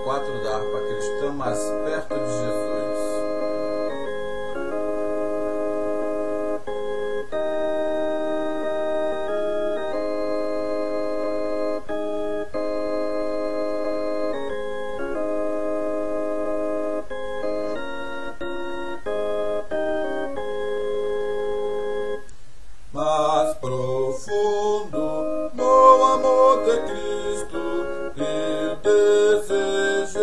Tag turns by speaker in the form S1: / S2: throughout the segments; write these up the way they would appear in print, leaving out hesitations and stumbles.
S1: 4 da harpa cristã mais perto de Jesus.
S2: Mais profundo no amor de Cristo eu desejo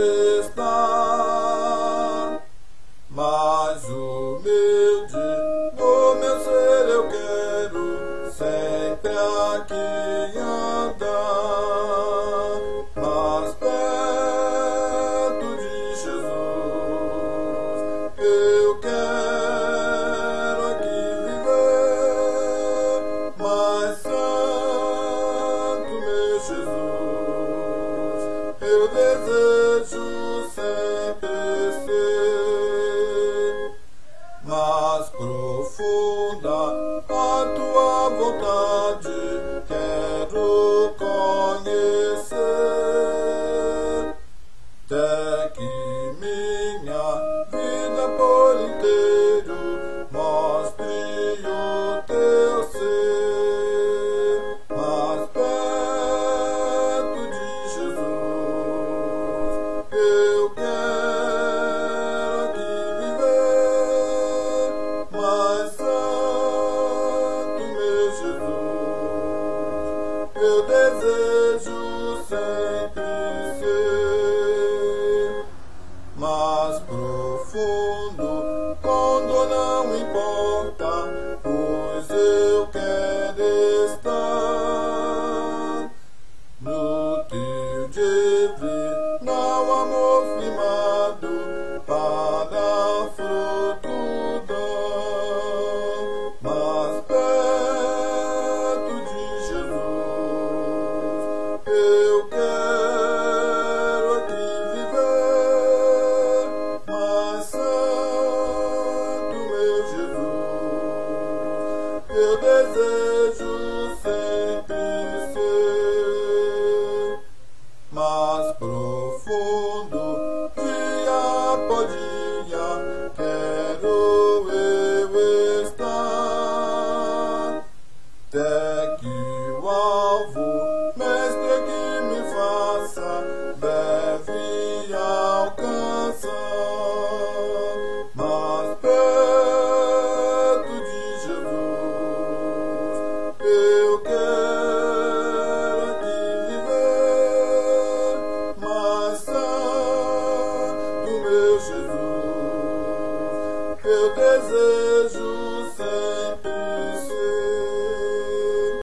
S2: estar, mais humilde no meu ser eu quero sempre aqui andar, mais perto de Jesus eu quero aqui viver, mais santo meu Jesus, eu desejo sempre ser, mais profunda a tua vontade quero conhecer, até que minha vida por inteiro mostre o teu ser, mais perto de Jesus eu quero aqui viver, mais santo meu Jesus, eu desejo sempre ser, mais profundo quando não importa, pois eu quero estar no teu divino amor firmado para fruto dar, mais perto de Jesus eu quero aqui viver, mais santo meu Jesus, eu desejo sempre ser, mais profundo dia por dia quero eu estar, até que o alvo mestre que me faça breve alcançar, mais perto de Jesus eu quero aqui viver, mais santo meu Jesus, eu desejo